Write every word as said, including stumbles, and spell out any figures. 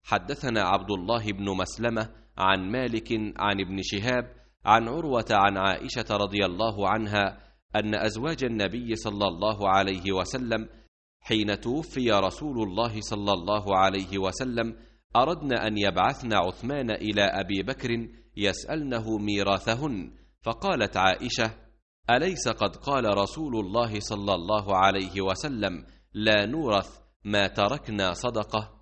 حدثنا عبد الله بن مسلمة عن مالك عن ابن شهاب عن عروة عن عائشة رضي الله عنها أن أزواج النبي صلى الله عليه وسلم حين توفي رسول الله صلى الله عليه وسلم أردن أن يبعثن عثمان إلى أبي بكر يسألنه ميراثهن، فقالت عائشة: أليس قد قال رسول الله صلى الله عليه وسلم: لا نورث ما تركنا صدقة؟